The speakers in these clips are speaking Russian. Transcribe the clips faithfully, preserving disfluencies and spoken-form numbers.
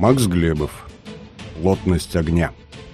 Макс Глебов. Плотность огня.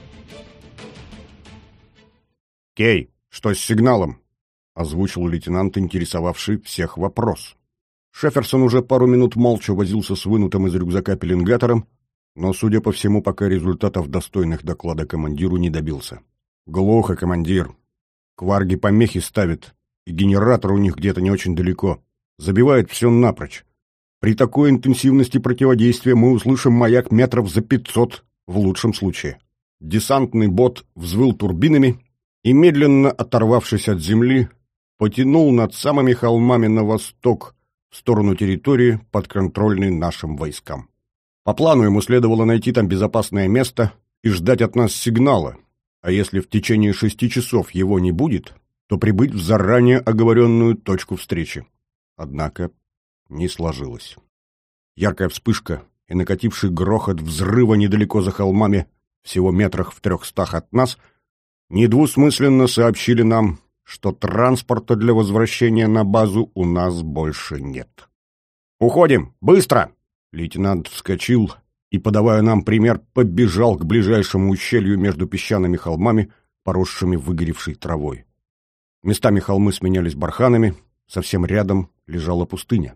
«Кей, что с сигналом?» — озвучил лейтенант, интересовавший всех вопрос. Шеферсон уже пару минут молча возился с вынутым из рюкзака пеленгатором, но, судя по всему, пока результатов, достойных доклада командиру, не добился. «Глухо, командир. Кварги помехи ставят, и генератор у них где-то не очень далеко. Забивает все напрочь. При такой интенсивности противодействия мы услышим маяк метров за пятьсот в лучшем случае». Десантный бот взвыл турбинами и, медленно оторвавшись от земли, потянул над самыми холмами на восток, в сторону территории, подконтрольной нашим войскам. По плану ему следовало найти там безопасное место и ждать от нас сигнала, а если в течение шести часов его не будет, то прибыть в заранее оговоренную точку встречи. Однако не сложилось. Яркая вспышка и накативший грохот взрыва недалеко за холмами, всего метрах в трехстах от нас, недвусмысленно сообщили нам, что транспорта для возвращения на базу у нас больше нет. «Уходим! Быстро!» Лейтенант вскочил и, подавая нам пример, побежал к ближайшему ущелью между песчаными холмами, поросшими выгоревшей травой. Местами холмы сменялись барханами, совсем рядом лежала пустыня.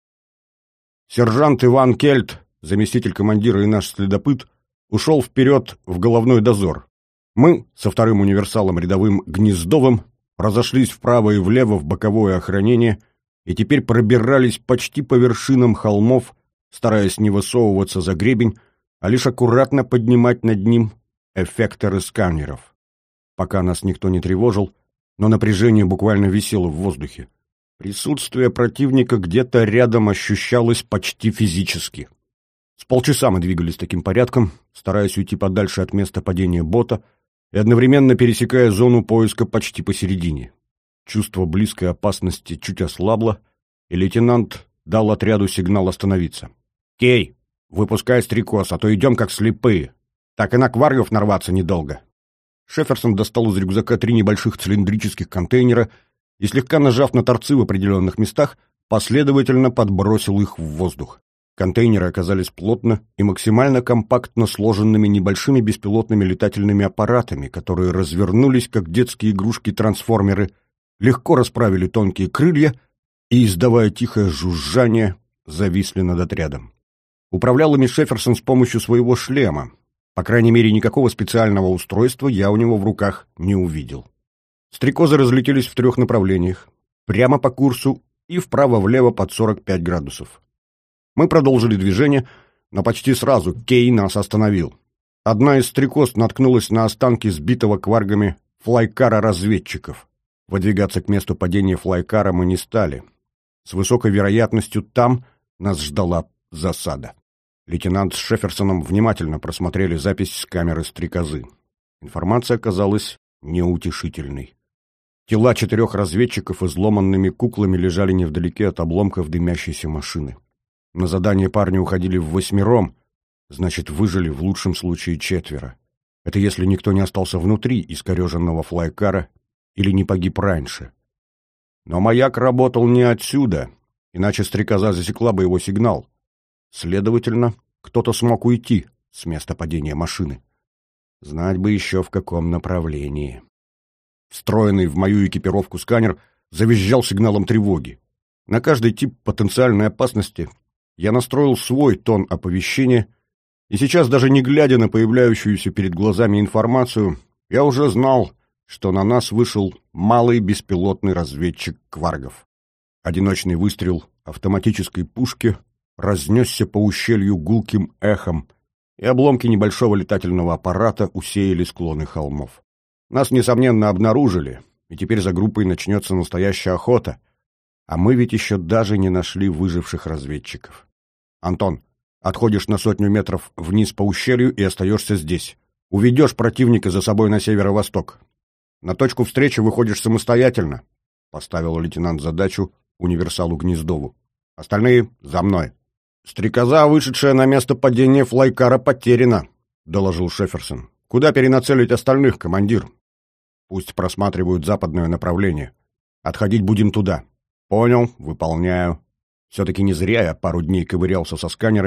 Сержант Иван Кельт, заместитель командира и наш следопыт, ушел вперед в головной дозор. Мы со вторым универсалом рядовым Гнездовым разошлись вправо и влево в боковое охранение и теперь пробирались почти по вершинам холмов, стараясь не высовываться за гребень, а лишь аккуратно поднимать над ним эффекторы сканеров. Пока нас никто не тревожил, но напряжение буквально висело в воздухе. Присутствие противника где-то рядом ощущалось почти физически. С полчаса мы двигались таким порядком, стараясь уйти подальше от места падения бота и одновременно пересекая зону поиска почти посередине. Чувство близкой опасности чуть ослабло, и лейтенант дал отряду сигнал остановиться. «Кей, выпускай стрекоз, а то идем как слепые. Так и на кваргов нарваться недолго». Шеферсон достал из рюкзака три небольших цилиндрических контейнера и, слегка нажав на торцы в определенных местах, последовательно подбросил их в воздух. Контейнеры оказались плотно и максимально компактно сложенными небольшими беспилотными летательными аппаратами, которые развернулись, как детские игрушки-трансформеры, легко расправили тонкие крылья и, издавая тихое жужжание, зависли над отрядом. Управлял ими Шеферсон с помощью своего шлема. По крайней мере, никакого специального устройства я у него в руках не увидел. Стрекозы разлетелись в трех направлениях: прямо по курсу и вправо-влево под сорок пять градусов. Мы продолжили движение, но почти сразу Кей нас остановил. Одна из стрекоз наткнулась на останки сбитого кваргами флайкара разведчиков. Выдвигаться к месту падения флайкара мы не стали. С высокой вероятностью там нас ждала засада. Лейтенант с Шеферсоном внимательно просмотрели запись с камеры стрекозы. Информация оказалась неутешительной. Тела четырех разведчиков изломанными куклами лежали невдалеке от обломков дымящейся машины. На задание парни уходили в восьмером, значит, выжили в лучшем случае четверо. Это если никто не остался внутри искореженного флайкара или не погиб раньше. Но маяк работал не отсюда, иначе стрекоза засекла бы его сигнал. Следовательно, кто-то смог уйти с места падения машины. Знать бы еще в каком направлении. Встроенный в мою экипировку сканер завизжал сигналом тревоги. На каждый тип потенциальной опасности я настроил свой тон оповещения, и сейчас, даже не глядя на появляющуюся перед глазами информацию, я уже знал, что на нас вышел малый беспилотный разведчик кваргов. Одиночный выстрел автоматической пушки разнесся по ущелью гулким эхом, и обломки небольшого летательного аппарата усеяли склоны холмов. Нас, несомненно, обнаружили, и теперь за группой начнется настоящая охота, а мы ведь еще даже не нашли выживших разведчиков. «Антон, отходишь на сотню метров вниз по ущелью и остаешься здесь. Уведешь противника за собой на северо-восток. На точку встречи выходишь самостоятельно», — поставил лейтенант задачу универсалу Гнездову. «Остальные за мной». «Стрекоза, вышедшая на место падения флайкара, потеряна», — доложил Шеферсон. «Куда перенацелить остальных, командир?» «Пусть просматривают западное направление. Отходить будем туда». «Понял, выполняю». Все-таки не зря я пару дней ковырялся со сканерами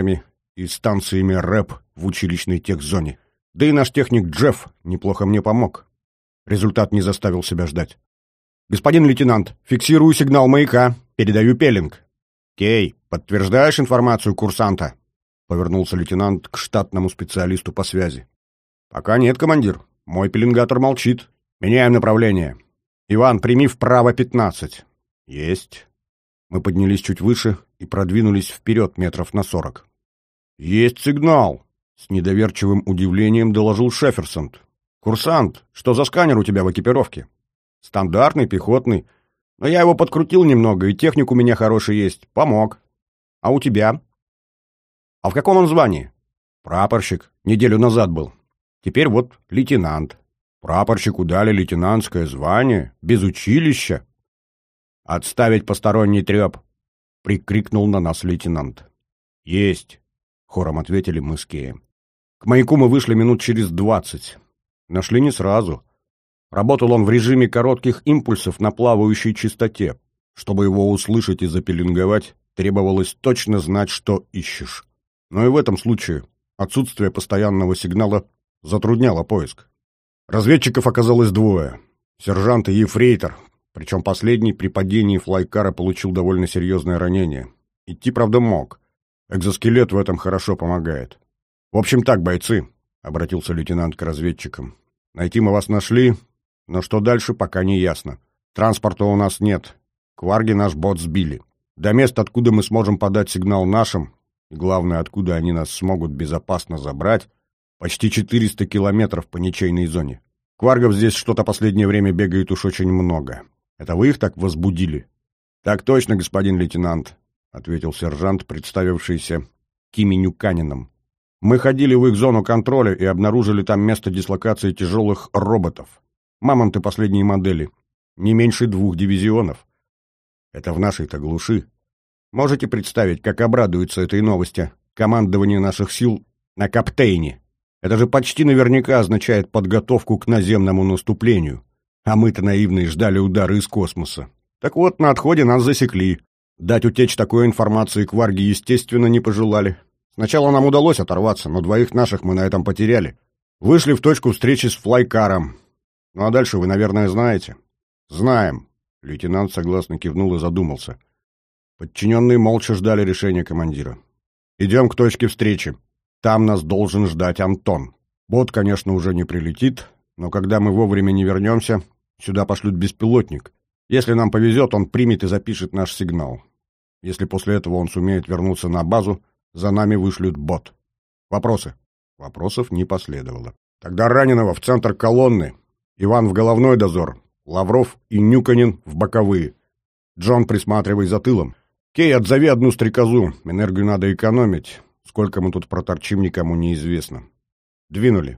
и станциями рэп в училищной техзоне. Да и наш техник Джефф неплохо мне помог. Результат не заставил себя ждать. «Господин лейтенант, фиксирую сигнал маяка, передаю пеленг». «Кей, подтверждаешь информацию курсанта?» — повернулся лейтенант к штатному специалисту по связи. «Пока нет, командир. Мой пеленгатор молчит. Меняем направление. Иван, прими вправо пятнадцать». «Есть». Мы поднялись чуть выше и продвинулись вперед метров на сорок. «Есть сигнал!» — с недоверчивым удивлением доложил Шефферсонд. «Курсант, что за сканер у тебя в экипировке?» «Стандартный, пехотный. Но я его подкрутил немного, и техник у меня хороший есть. Помог. А у тебя?» «А в каком он звании?» «Прапорщик. Неделю назад был. Теперь вот лейтенант». «Прапорщику дали лейтенантское звание? Без училища?» «Отставить посторонний треп!» — прикрикнул на нас лейтенант. «Есть!» — хором ответили мы с Кеем. К маяку мы вышли минут через двадцать. Нашли не сразу. Работал он в режиме коротких импульсов на плавающей частоте. Чтобы его услышать и запеленговать, требовалось точно знать, что ищешь. Но и в этом случае отсутствие постоянного сигнала затрудняло поиск. Разведчиков оказалось двое. Сержант и ефрейтор. Причем последний при падении флайкара получил довольно серьезное ранение. Идти, правда, мог. Экзоскелет в этом хорошо помогает. «В общем так, бойцы», — обратился лейтенант к разведчикам. «Найти мы вас нашли, но что дальше, пока не ясно. Транспорта у нас нет. Кварги наш бот сбили. До мест, откуда мы сможем подать сигнал нашим, и главное, откуда они нас смогут безопасно забрать, почти четыреста километров по ничейной зоне. Кваргов здесь что-то последнее время бегает уж очень много. Это вы их так возбудили?» «Так точно, господин лейтенант», — ответил сержант, представившийся Кими Нюканином. «Мы ходили в их зону контроля и обнаружили там место дислокации тяжелых роботов. Мамонты последней модели. Не меньше двух дивизионов. Это в нашей-то глуши. Можете представить, как обрадуется этой новости командование наших сил на Каптейне? Это же почти наверняка означает подготовку к наземному наступлению. А мы-то наивные ждали удара из космоса. Так вот, на отходе нас засекли. Дать утечь такой информации кварги, естественно, не пожелали. Сначала нам удалось оторваться, но двоих наших мы на этом потеряли. Вышли в точку встречи с флайкаром. Ну а дальше вы, наверное, знаете?» «Знаем». Лейтенант согласно кивнул и задумался. Подчиненные молча ждали решения командира. «Идем к точке встречи. Там нас должен ждать Антон. Бот, конечно, уже не прилетит, но когда мы вовремя не вернемся, сюда пошлют беспилотник. Если нам повезет, он примет и запишет наш сигнал. Если после этого он сумеет вернуться на базу, за нами вышлют бот. Вопросы?» Вопросов не последовало. «Тогда раненого в центр колонны. Иван в головной дозор. Лавров и Нюканин в боковые. Джон, присматривай за тылом. Кей, отзови одну стрекозу. Энергию надо экономить. Сколько мы тут проторчим, никому неизвестно. Двинули».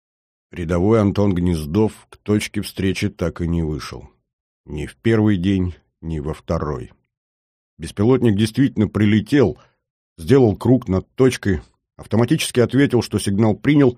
Рядовой Антон Гнездов к точке встречи так и не вышел. Ни в первый день, ни во второй. Беспилотник действительно прилетел, сделал круг над точкой, автоматически ответил, что сигнал принял,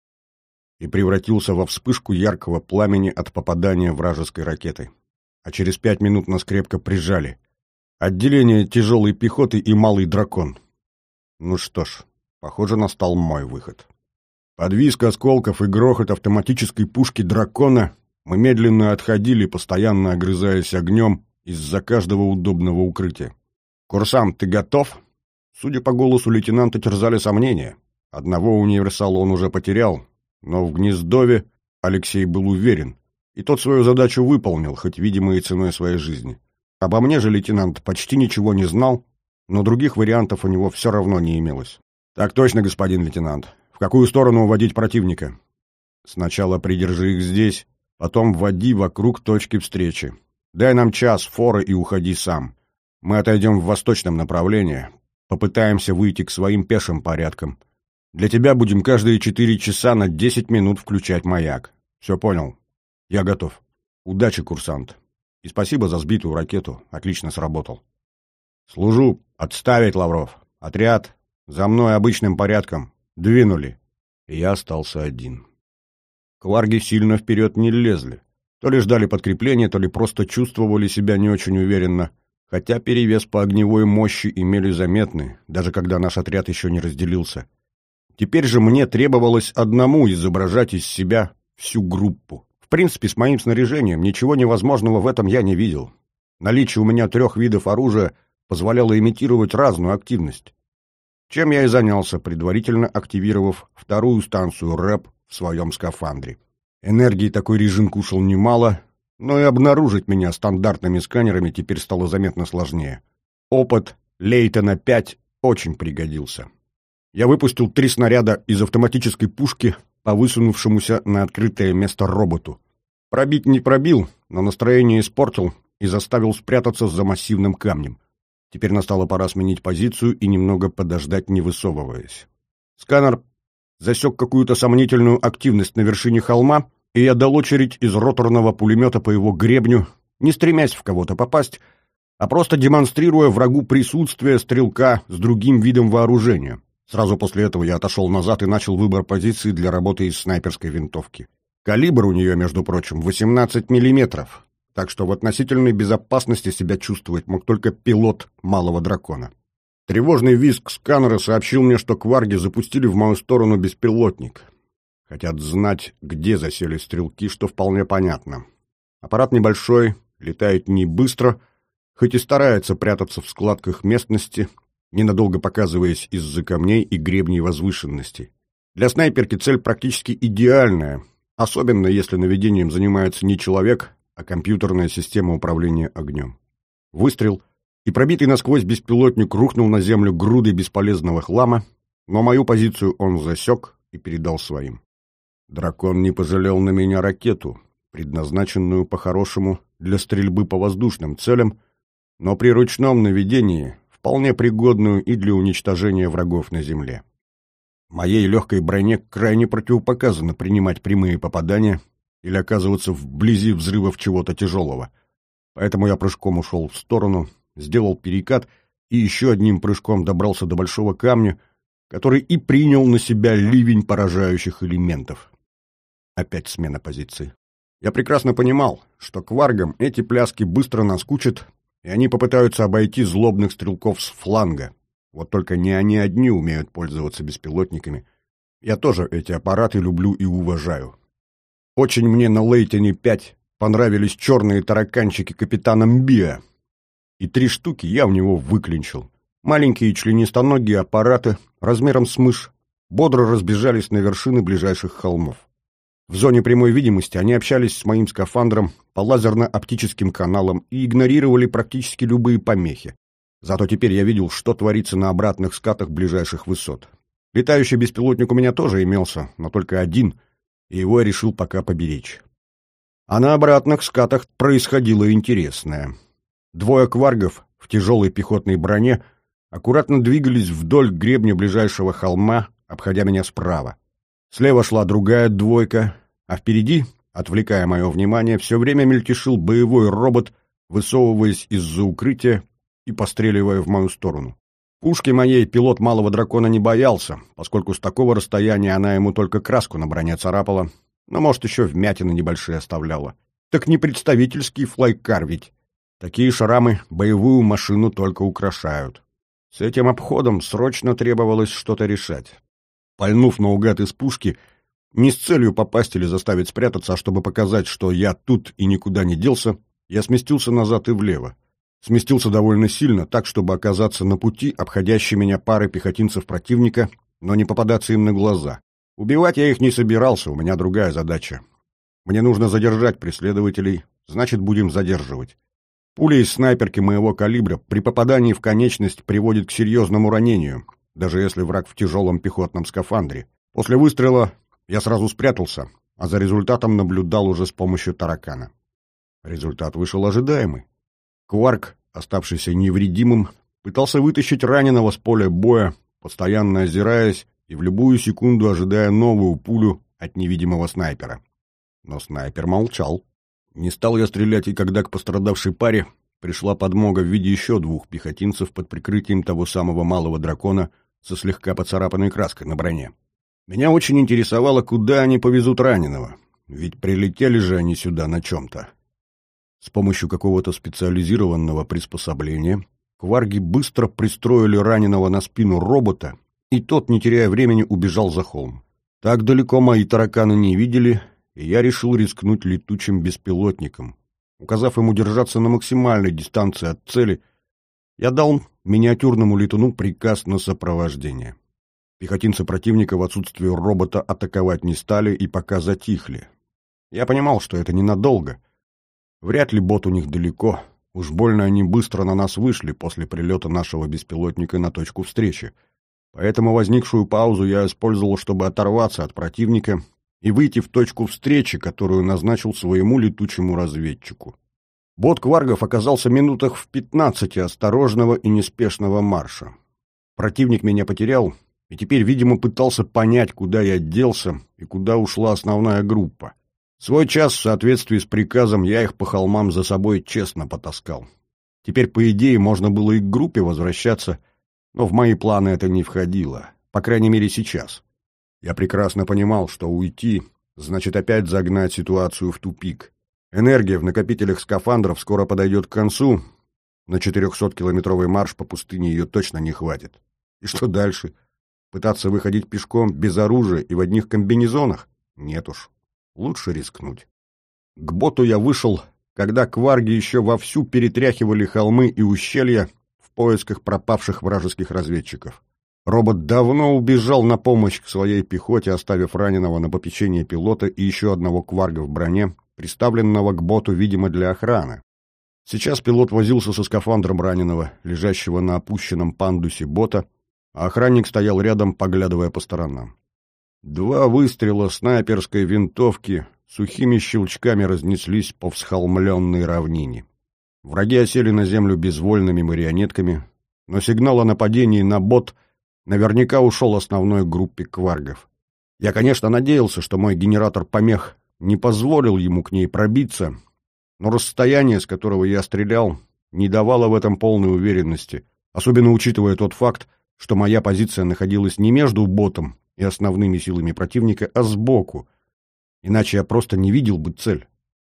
и превратился во вспышку яркого пламени от попадания вражеской ракеты. А через пять минут нас крепко прижали. Отделение тяжелой пехоты и малый дракон. Ну что ж, похоже, настал мой выход. Под визг осколков и грохот автоматической пушки дракона мы медленно отходили, постоянно огрызаясь огнем из-за каждого удобного укрытия. «Курсант, ты готов?» Судя по голосу лейтенанта, терзали сомнения. Одного универсала он уже потерял, но в Гнездове Алексей был уверен, и тот свою задачу выполнил, хоть, видимо, и ценой своей жизни. Обо мне же лейтенант почти ничего не знал, но других вариантов у него все равно не имелось. «Так точно, господин лейтенант. В какую сторону уводить противника?» «Сначала придержи их здесь, потом вводи вокруг точки встречи. Дай нам час форы и уходи сам. Мы отойдем в восточном направлении, попытаемся выйти к своим пешим порядкам. Для тебя будем каждые четыре часа на десять минут включать маяк. Все понял? Я готов. Удачи, курсант. И спасибо за сбитую ракету. Отлично сработал». «Служу. Отставить, Лавров. Отряд. За мной обычным порядком. Двинули». И я остался один. Кварги сильно вперед не лезли. То ли ждали подкрепления, то ли просто чувствовали себя не очень уверенно. хотя перевес по огневой мощи имели заметный, даже когда наш отряд еще не разделился. Теперь же мне требовалось одному изображать из себя всю группу. В принципе, с моим снаряжением ничего невозможного в этом я не видел. Наличие у меня трех видов оружия позволяло имитировать разную активность. Чем я и занялся, предварительно активировав вторую станцию рэп в своем скафандре. Энергии такой режим кушал немало, но и обнаружить меня стандартными сканерами теперь стало заметно сложнее. Опыт Лейтона пять очень пригодился. Я выпустил три снаряда из автоматической пушки по высунувшемуся на открытое место роботу. Пробить не пробил, но настроение испортил и заставил спрятаться за массивным камнем. Теперь настала пора сменить позицию и немного подождать, не высовываясь. Сканер засек какую-то сомнительную активность на вершине холма, и я дал очередь из роторного пулемета по его гребню, не стремясь в кого-то попасть, а просто демонстрируя врагу присутствие стрелка с другим видом вооружения. Сразу после этого я отошел назад и начал выбор позиции для работы из снайперской винтовки. Калибр у нее, между прочим, восемнадцать миллиметров, так что в относительной безопасности себя чувствовать мог только пилот малого дракона. Тревожный визг сканера сообщил мне, что кварги запустили в мою сторону беспилотник. Хотят знать, где засели стрелки, что вполне понятно. Аппарат небольшой, летает не быстро, хоть и старается прятаться в складках местности, ненадолго показываясь из-за камней и гребней возвышенности. Для снайперки цель практически идеальная, особенно если наведением занимается не человек, а компьютерная система управления огнем. Выстрел, и пробитый насквозь беспилотник рухнул на землю грудой бесполезного хлама, но мою позицию он засек и передал своим. Дракон не пожалел на меня ракету, предназначенную по-хорошему для стрельбы по воздушным целям, но при ручном наведении вполне пригодную и для уничтожения врагов на земле. Моей легкой броне крайне противопоказано принимать прямые попадания или оказываться вблизи взрывов чего-то тяжелого. Поэтому я прыжком ушел в сторону, сделал перекат и еще одним прыжком добрался до большого камня, который и принял на себя ливень поражающих элементов. Опять смена позиции. Я прекрасно понимал, что кваргам эти пляски быстро наскучат, и они попытаются обойти злобных стрелков с фланга. Вот только не они одни умеют пользоваться беспилотниками. Я тоже эти аппараты люблю и уважаю. Очень мне на Лейтоне пять понравились черные тараканчики капитана Мбиа, и три штуки я в него выклинчил. Маленькие членистоногие аппараты размером с мышь бодро разбежались на вершины ближайших холмов. В зоне прямой видимости они общались с моим скафандром по лазерно-оптическим каналам и игнорировали практически любые помехи. Зато теперь я видел, что творится на обратных скатах ближайших высот. Летающий беспилотник у меня тоже имелся, но только один, и его я решил пока поберечь. А на обратных скатах происходило интересное. Двое кваргов в тяжелой пехотной броне аккуратно двигались вдоль гребня ближайшего холма, обходя меня справа. Слева шла другая двойка, а впереди, отвлекая мое внимание, все время мельтешил боевой робот, высовываясь из-за укрытия и постреливая в мою сторону. Пушки моей пилот малого дракона не боялся, поскольку с такого расстояния она ему только краску на броне царапала, но, может, еще вмятины небольшие оставляла. Так не представительский флайкар ведь. Такие шрамы боевую машину только украшают. С этим обходом срочно требовалось что-то решать. Пальнув наугад из пушки, не с целью попасть или заставить спрятаться, а чтобы показать, что я тут и никуда не делся, я сместился назад и влево. Сместился довольно сильно, так, чтобы оказаться на пути обходящей меня пары пехотинцев противника, но не попадаться им на глаза. Убивать я их не собирался, у меня другая задача. Мне нужно задержать преследователей, значит, будем задерживать. Пуля из снайперки моего калибра при попадании в конечность приводит к серьезному ранению, даже если враг в тяжелом пехотном скафандре. После выстрела я сразу спрятался, а за результатом наблюдал уже с помощью таракана. Результат вышел ожидаемый. Кварг, оставшийся невредимым, пытался вытащить раненого с поля боя, постоянно озираясь и в любую секунду ожидая новую пулю от невидимого снайпера. Но снайпер молчал. Не стал я стрелять, и когда к пострадавшей паре пришла подмога в виде еще двух пехотинцев под прикрытием того самого малого дракона со слегка поцарапанной краской на броне. Меня очень интересовало, куда они повезут раненого, ведь прилетели же они сюда на чем-то. С помощью какого-то специализированного приспособления кварги быстро пристроили раненого на спину робота, и тот, не теряя времени, убежал за холм. Так далеко мои тараканы не видели, и я решил рискнуть летучим беспилотником. Указав ему держаться на максимальной дистанции от цели, я дал миниатюрному летуну приказ на сопровождение. Пехотинцы противника в отсутствие робота атаковать не стали и пока затихли. Я понимал, что это ненадолго. Вряд ли бот у них далеко. Уж больно они быстро на нас вышли после прилета нашего беспилотника на точку встречи. Поэтому возникшую паузу я использовал, чтобы оторваться от противника и выйти в точку встречи, которую назначил своему летучему разведчику. Бот кваргов оказался минутах в пятнадцати осторожного и неспешного марша. Противник меня потерял и теперь, видимо, пытался понять, куда я делся и куда ушла основная группа. Свой час в соответствии с приказом я их по холмам за собой честно потаскал. Теперь, по идее, можно было и к группе возвращаться, но в мои планы это не входило, по крайней мере сейчас. Я прекрасно понимал, что уйти значит опять загнать ситуацию в тупик. Энергия в накопителях скафандров скоро подойдет к концу, на четырехсоткилометровый марш по пустыне ее точно не хватит. И что дальше? Пытаться выходить пешком без оружия и в одних комбинезонах? Нет уж, лучше рискнуть. К боту я вышел, когда кварги еще вовсю перетряхивали холмы и ущелья в поисках пропавших вражеских разведчиков. Робот давно убежал на помощь к своей пехоте, оставив раненого на попечение пилота и еще одного кварга в броне, приставленного к боту, видимо, для охраны. Сейчас пилот возился со скафандром раненого, лежащего на опущенном пандусе бота, а охранник стоял рядом, поглядывая по сторонам. Два выстрела снайперской винтовки сухими щелчками разнеслись по всхолмленной равнине. Враги осели на землю безвольными марионетками, но сигнал о нападении на бот наверняка ушел основной группе кваргов. Я, конечно, надеялся, что мой генератор помех не позволил ему к ней пробиться, но расстояние, с которого я стрелял, не давало в этом полной уверенности, особенно учитывая тот факт, что моя позиция находилась не между ботом и основными силами противника, а сбоку, иначе я просто не видел бы цель.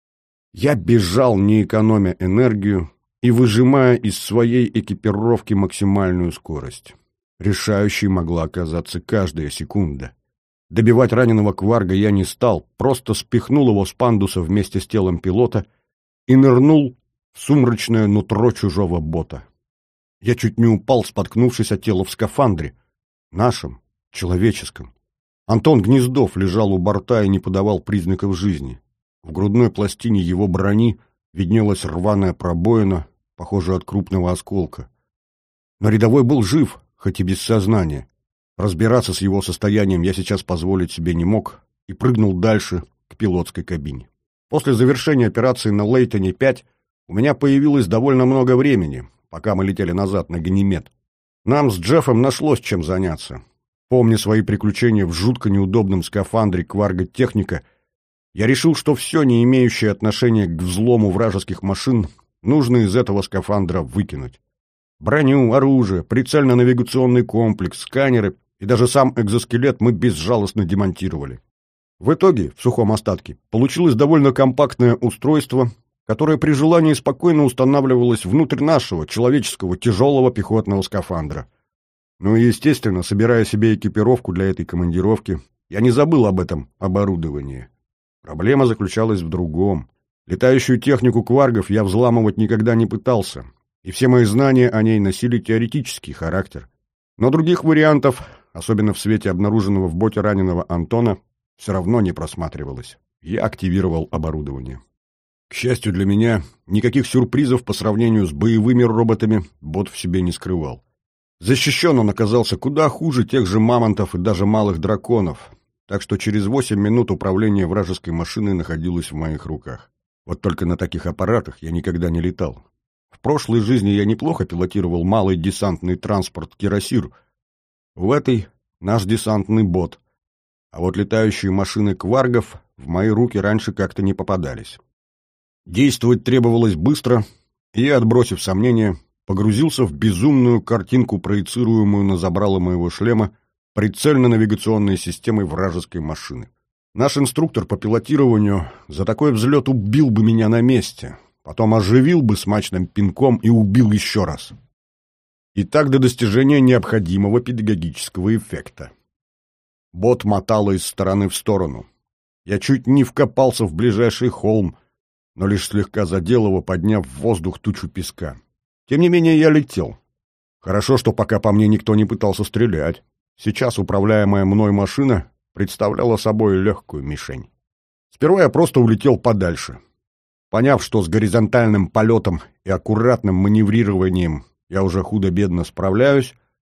Я бежал, не экономя энергию и выжимая из своей экипировки максимальную скорость. Решающей могла оказаться каждая секунда. Добивать раненого кварга я не стал, просто спихнул его с пандуса вместе с телом пилота и нырнул в сумрачное нутро чужого бота. Я чуть не упал, споткнувшись о тело в скафандре. Нашем, человеческом. Антон Гнездов лежал у борта и не подавал признаков жизни. В грудной пластине его брони виднелась рваная пробоина, похожая от крупного осколка. Но рядовой был жив, хоть и без сознания. Разбираться с его состоянием я сейчас позволить себе не мог и прыгнул дальше к пилотской кабине. После завершения операции на Лейтоне пять у меня появилось довольно много времени, пока мы летели назад на Ганимед. Нам с Джеффом нашлось чем заняться. Помня свои приключения в жутко неудобном скафандре кварга-техника, я решил, что все, не имеющее отношения к взлому вражеских машин, нужно из этого скафандра выкинуть. Броню, оружие, прицельно-навигационный комплекс, сканеры и даже сам экзоскелет мы безжалостно демонтировали. В итоге, в сухом остатке, получилось довольно компактное устройство, которое при желании спокойно устанавливалось внутрь нашего человеческого тяжелого пехотного скафандра. Ну и, естественно, собирая себе экипировку для этой командировки, я не забыл об этом оборудовании. Проблема заключалась в другом. Летающую технику кваргов я взламывать никогда не пытался, и все мои знания о ней носили теоретический характер. Но других вариантов, особенно в свете обнаруженного в боте раненого Антона, все равно не просматривалось. Я активировал оборудование. К счастью для меня, никаких сюрпризов по сравнению с боевыми роботами бот в себе не скрывал. Защищен он оказался куда хуже тех же мамонтов и даже малых драконов, так что через восемь минут управление вражеской машиной находилось в моих руках. Вот только на таких аппаратах я никогда не летал. В прошлой жизни я неплохо пилотировал малый десантный транспорт «Кирасир». В этой — наш десантный бот. А вот летающие машины кваргов в мои руки раньше как-то не попадались. Действовать требовалось быстро, и я, отбросив сомнения, погрузился в безумную картинку, проецируемую на забрало моего шлема прицельно-навигационной системой вражеской машины. Наш инструктор по пилотированию за такой взлет убил бы меня на месте. потом оживил бы смачным пинком и убил еще раз. И так до достижения необходимого педагогического эффекта. Бот мотало из стороны в сторону. Я чуть не вкопался в ближайший холм, но лишь слегка задел его, подняв в воздух тучу песка. Тем не менее, я летел. Хорошо, что пока по мне никто не пытался стрелять. Сейчас управляемая мной машина представляла собой легкую мишень. Сперва я просто улетел подальше. Поняв, что с горизонтальным полетом и аккуратным маневрированием я уже худо-бедно справляюсь,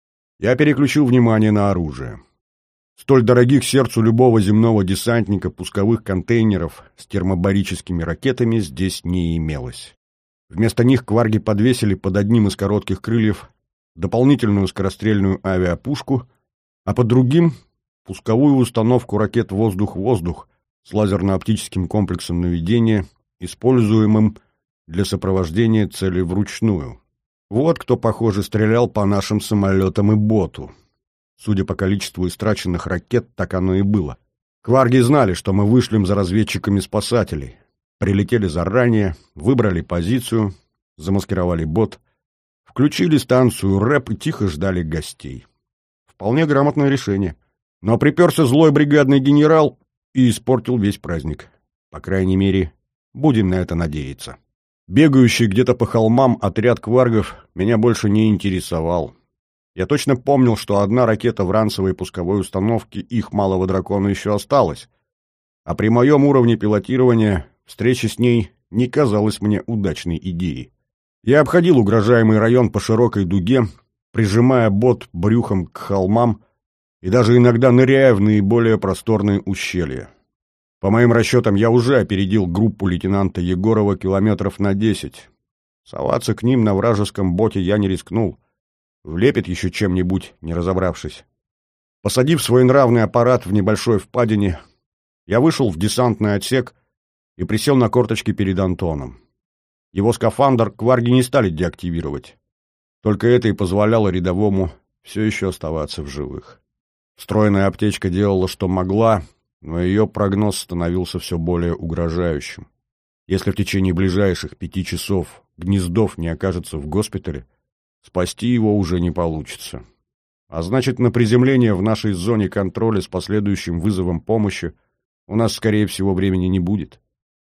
я переключил внимание на оружие. Столь дорогих сердцу любого земного десантника пусковых контейнеров с термобарическими ракетами здесь не имелось. Вместо них кварги подвесили под одним из коротких крыльев дополнительную скорострельную авиапушку, а под другим — пусковую установку ракет «Воздух-воздух» с лазерно-оптическим комплексом наведения, используемым для сопровождения цели вручную. Вот кто, похоже, стрелял по нашим самолетам и боту. Судя по количеству истраченных ракет, так оно и было. Кварги знали, что мы вышлем за разведчиками спасателей. Прилетели заранее, выбрали позицию, замаскировали бот, включили станцию рэп и тихо ждали гостей. Вполне грамотное решение. Но приперся злой бригадный генерал и испортил весь праздник. По крайней мере, будем на это надеяться. Бегающий где-то по холмам отряд кваргов меня больше не интересовал. Я точно помнил, что одна ракета в ранцевой пусковой установке их малого дракона еще осталась, а при моем уровне пилотирования встреча с ней не казалась мне удачной идеей. Я обходил угрожаемый район по широкой дуге, прижимая бот брюхом к холмам и даже иногда ныряя в наиболее просторные ущелья. По моим расчетам, я уже опередил группу лейтенанта Егорова километров на десять. Соваться к ним на вражеском боте я не рискнул. Влепит еще чем-нибудь, не разобравшись. Посадив свой нравный аппарат в небольшой впадине, я вышел в десантный отсек и присел на корточки перед Антоном. Его скафандр кварги не стали деактивировать. Только это и позволяло рядовому все еще оставаться в живых. Встроенная аптечка делала, что могла, но ее прогноз становился все более угрожающим. Если в течение ближайших пяти часов Гнездов не окажется в госпитале, спасти его уже не получится. А значит, на приземление в нашей зоне контроля с последующим вызовом помощи у нас, скорее всего, времени не будет.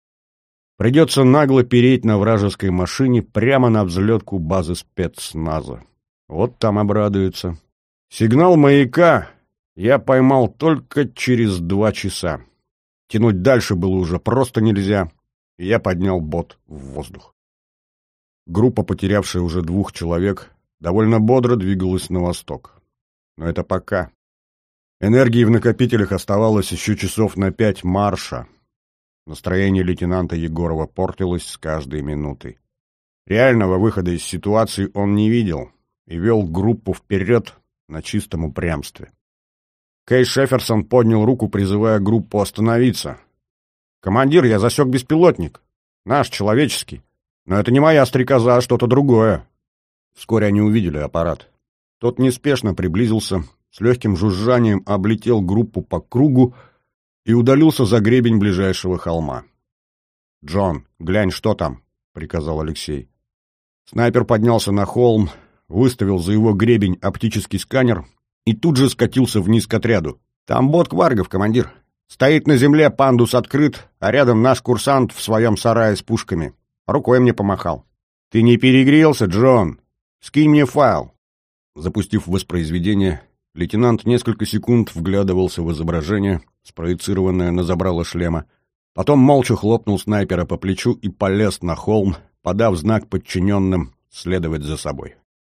Придется нагло переть на вражеской машине прямо на взлетку базы спецназа. Вот там обрадуются. Сигнал маяка я поймал только через два часа. Тянуть дальше было уже просто нельзя, и я поднял бот в воздух. Группа, потерявшая уже двух человек, довольно бодро двигалась на восток. Но это пока. Энергии в накопителях оставалось еще часов на пять марша. Настроение лейтенанта Егорова портилось с каждой минутой. Реального выхода из ситуации он не видел и вел группу вперед на чистом упрямстве. Кей Шефферсон поднял руку, призывая группу остановиться. «Командир, я засек беспилотник. Наш, человеческий. Но это не моя стрекоза, а что-то другое». Вскоре они увидели аппарат. Тот неспешно приблизился, с легким жужжанием облетел группу по кругу и удалился за гребень ближайшего холма. «Джон, глянь, что там», — приказал Алексей. Снайпер поднялся на холм, выставил за его гребень оптический сканер и тут же скатился вниз к отряду. «Там бот кваргов, командир. Стоит на земле, пандус открыт, а рядом наш курсант в своем сарае с пушками. Рукой мне помахал». «Ты не перегрелся, Джон? Скинь мне файл». Запустив воспроизведение, лейтенант несколько секунд вглядывался в изображение, спроецированное на забрало шлема. Потом молча хлопнул снайпера по плечу и полез на холм, подав знак подчиненным следовать за собой.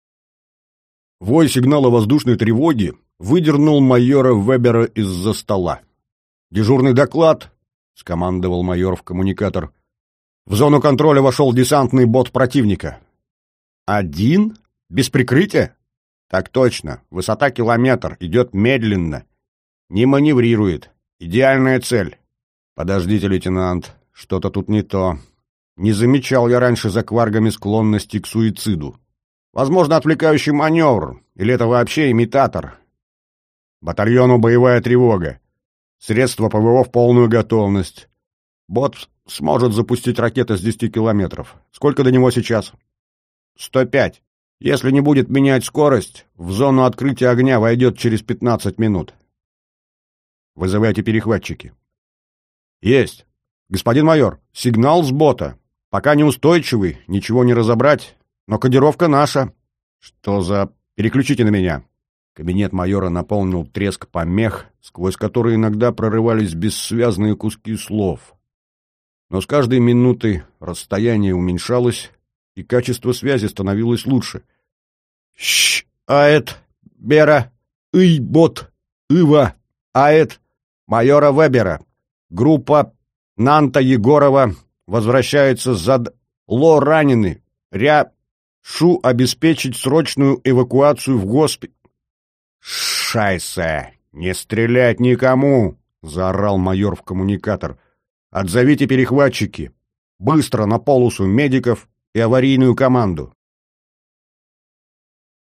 Вой сигнала воздушной тревоги выдернул майора Вебера из-за стола. «Дежурный доклад», — скомандовал майор в коммуникатор. «В зону контроля вошел десантный бот противника». «Один? Без прикрытия?» «Так точно. Высота километр. Идет медленно. Не маневрирует. Идеальная цель». «Подождите, лейтенант. Что-то тут не то. Не замечал я раньше за кваргами склонности к суициду. Возможно, отвлекающий маневр. Или это вообще имитатор. Батальону боевая тревога. Средства ПВО в полную готовность. Бот сможет запустить ракеты с десяти километров. Сколько до него сейчас? сто пять. Если не будет менять скорость, в зону открытия огня войдет через пятнадцать минут. Вызывайте перехватчики. Есть. Господин майор, сигнал с бота. Пока неустойчивый, ничего не разобрать, но кодировка наша. Что за... Переключите на меня. Кабинет майора наполнил треск помех, сквозь которые иногда прорывались бессвязные куски слов. Но с каждой минутой расстояние уменьшалось, и качество связи становилось лучше. «Щ, аэт, Бера, ый, бот, ива, аэт, майора Вебера. Группа Нанта Егорова возвращается зад... Ло ранены. Ря... Шу обеспечить срочную эвакуацию в госпиталь». «Шайсе! Не стрелять никому!» — заорал майор в коммуникатор. «Отзовите перехватчики! Быстро на полосу медиков и аварийную команду!»